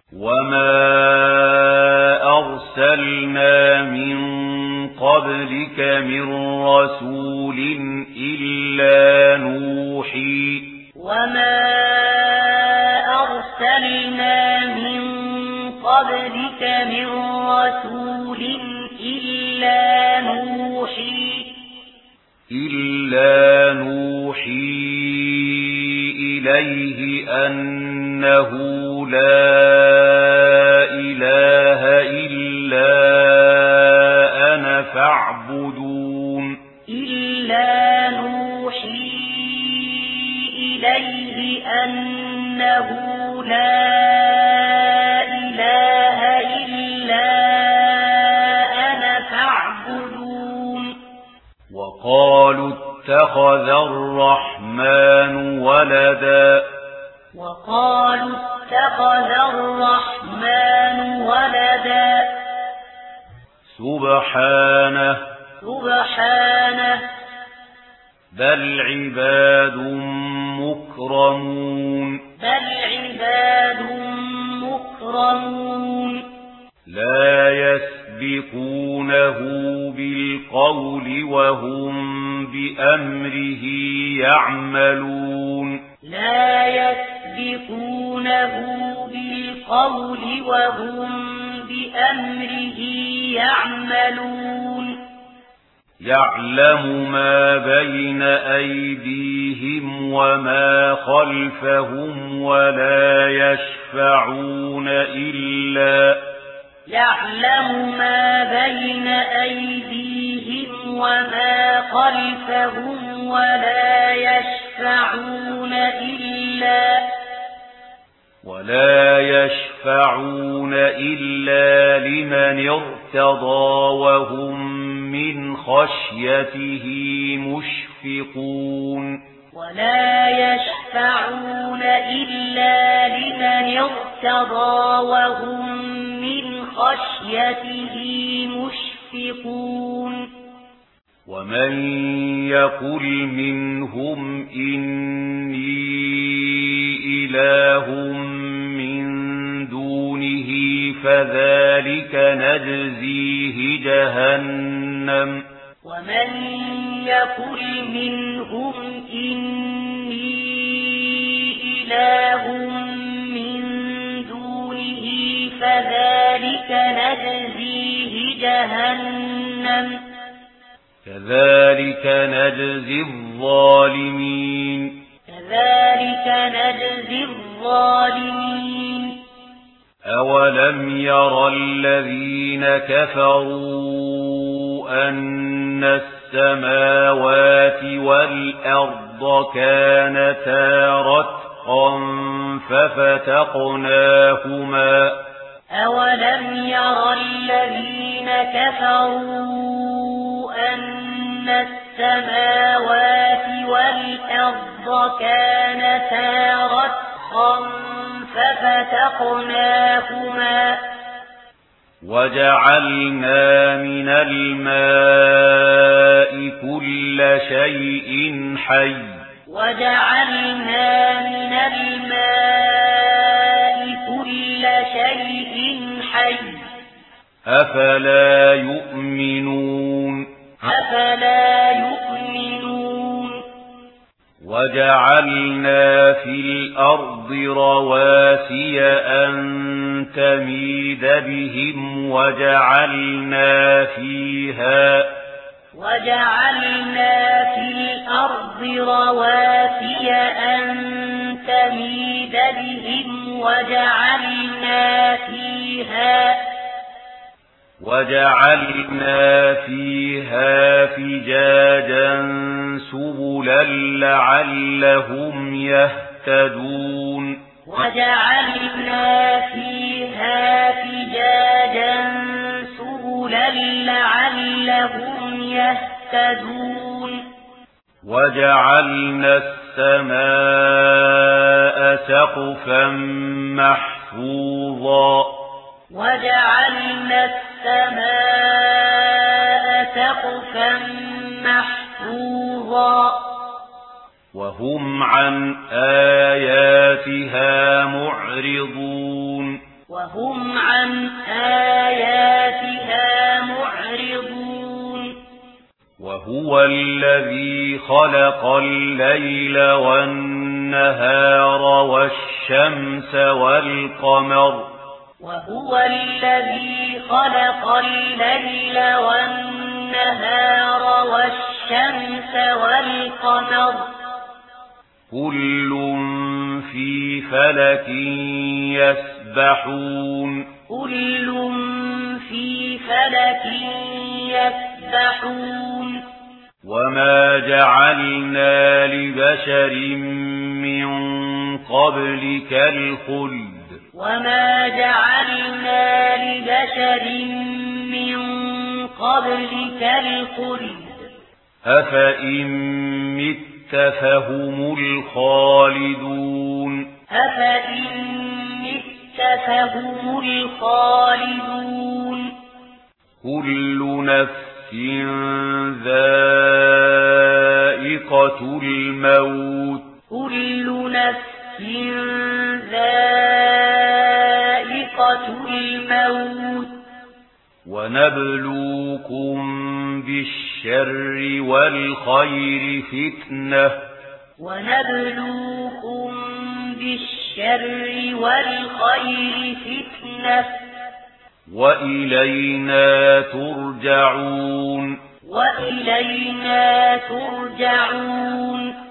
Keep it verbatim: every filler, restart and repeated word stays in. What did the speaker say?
وما أرسلنا من قبلك من رسول إلا نوحي وما أرسلنا من قبلك من رسول إلا نوحي إلا نوحي إليه أنه لا إله إلا أنا فاعبدون إلا نوحي إليه أنه لا إله إلا أنا فاعبدون وقالوا اتخذ الرحمن ولدا وقالوا اتخذ الرحمن ولدا سبحانه سبحانه بل عباد مكرمون بل عباد مكرمون لا يسبقونه بالقول وهم بأمره يعملون لا يسبقونه بالقول وهم بأمره يعملون يعلم ما بين أيديهم وما خلفهم ولا يشفعون إلا يعلم ما بين أيديهم وما خلفهم ولا يشفعون إلا ولا يشفعون إلا لمن ارتضى وهم من خشيته مشفقون ولا يشفعون إلا لمن ارتضى وهم من خشيته مشفقون ومن يقل منهم إني إله من دونه فذلك نجزيه جهنم ومن يقل منهم إني إله من دونه فذلك نجزيه جهنم كذلك نجزي الظالمين كذلك نجزي الظالمين أولم ير الذين كفروا أن السماوات والأرض كانتا رتقا ففتقناهما أولم ير الذين كفروا أن السماوات والأرض كانتا رتقا ففتقناهما وجعلنا من الماء كل شيء حي وجعلنا من الماء كل شيء حي أفلا يؤمنون أفلا يؤمنون وجعلنا في الأرض رواسي أن تميد بهم وجعلنا فيها وجعلنا في الأرض رواسي أن تميد بهم وجعلنا فيها وجعلنا فيها فجاجا سبلا لعلهم يهتدون وجعلنا فيها فجاجا سبلا لعلهم يهتدون وجعلنا السماء سقفا محفوظا وجعلنا السماء سقفا محفوظا وهم عن آياتها معرضون وهم عن آياتها معرضون وهو الذي خلق الليل والنهار والشمس والقمر وهو الذي خلق الليل والنهار والشمس والقمر كل في فلك يسبحون كل في فلك يسبحون وما جعلنا لبشر من قبلك الخلد وما جعلنا لبشر من قبلك الخلد أفإن مت فهم الخالدون أفإن مت فهم الخالدون كل نفس ذائقة الموت كل نفس ذائقة الموت ونبلوكم بالشر والخير فتنة ونبلوكم بالشر والخير فتنة وإلينا ترجعون وإلينا ترجعون